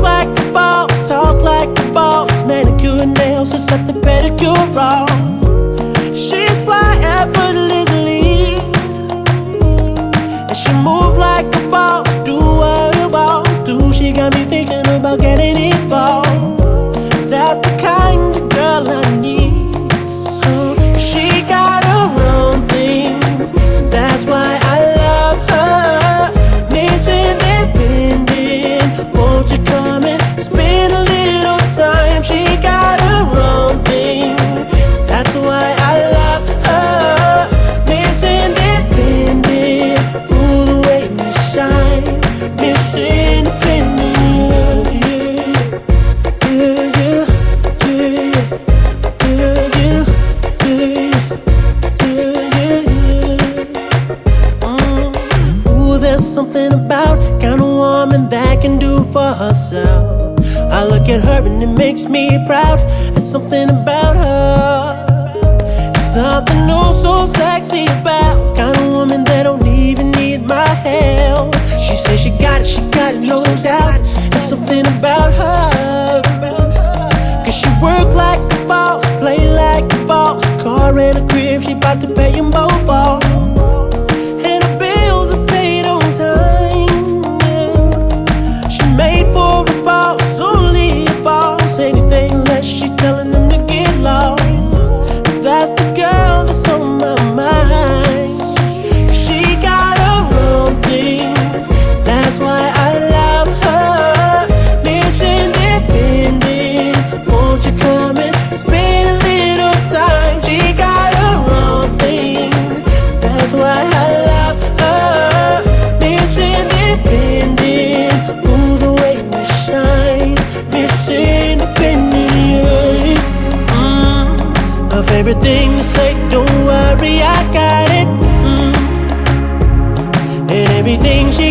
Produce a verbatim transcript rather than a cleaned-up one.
like a boss, talk like a boss, manicure and nails, just set the pedicure off. She's fly effortlessly, and she move like a boss, do what a boss do. She got me thinking about getting involved. That's the kind of girl I need. Oh, she got her own thing, that's why I love her. Miss Independent, won't you come and spend a little time? She got her own thing, that's why I love her. Miss Independent, ooh, the way you shine. Miss Independent, yeah, yeah, yeah, yeah, yeah, yeah, yeah, yeah. Mm. Ooh, there's something about kind of woman that can do for herself. I look at her and it makes me proud. There's something about her, something oh so sexy about kind of woman that don't even need my help. She says she got it, she got it, no doubt. There's something about her, cause she work like a boss, play like a boss. Car and a crib, she bout to pay them both off. And her bills are paid on time, yeah. She made for a boss, only a boss. Anything less, she telling them to get lost. That's the girl that's on my mind. She got her own thing, that's why I love her. Miss Independent, won't you come and spend a little time? She got her own thing, that's why I love her. Miss Independent, ooh, the way you shine. Miss Independent, mm. Her favorite thing to say, don't worry, I got it, mm. And everything she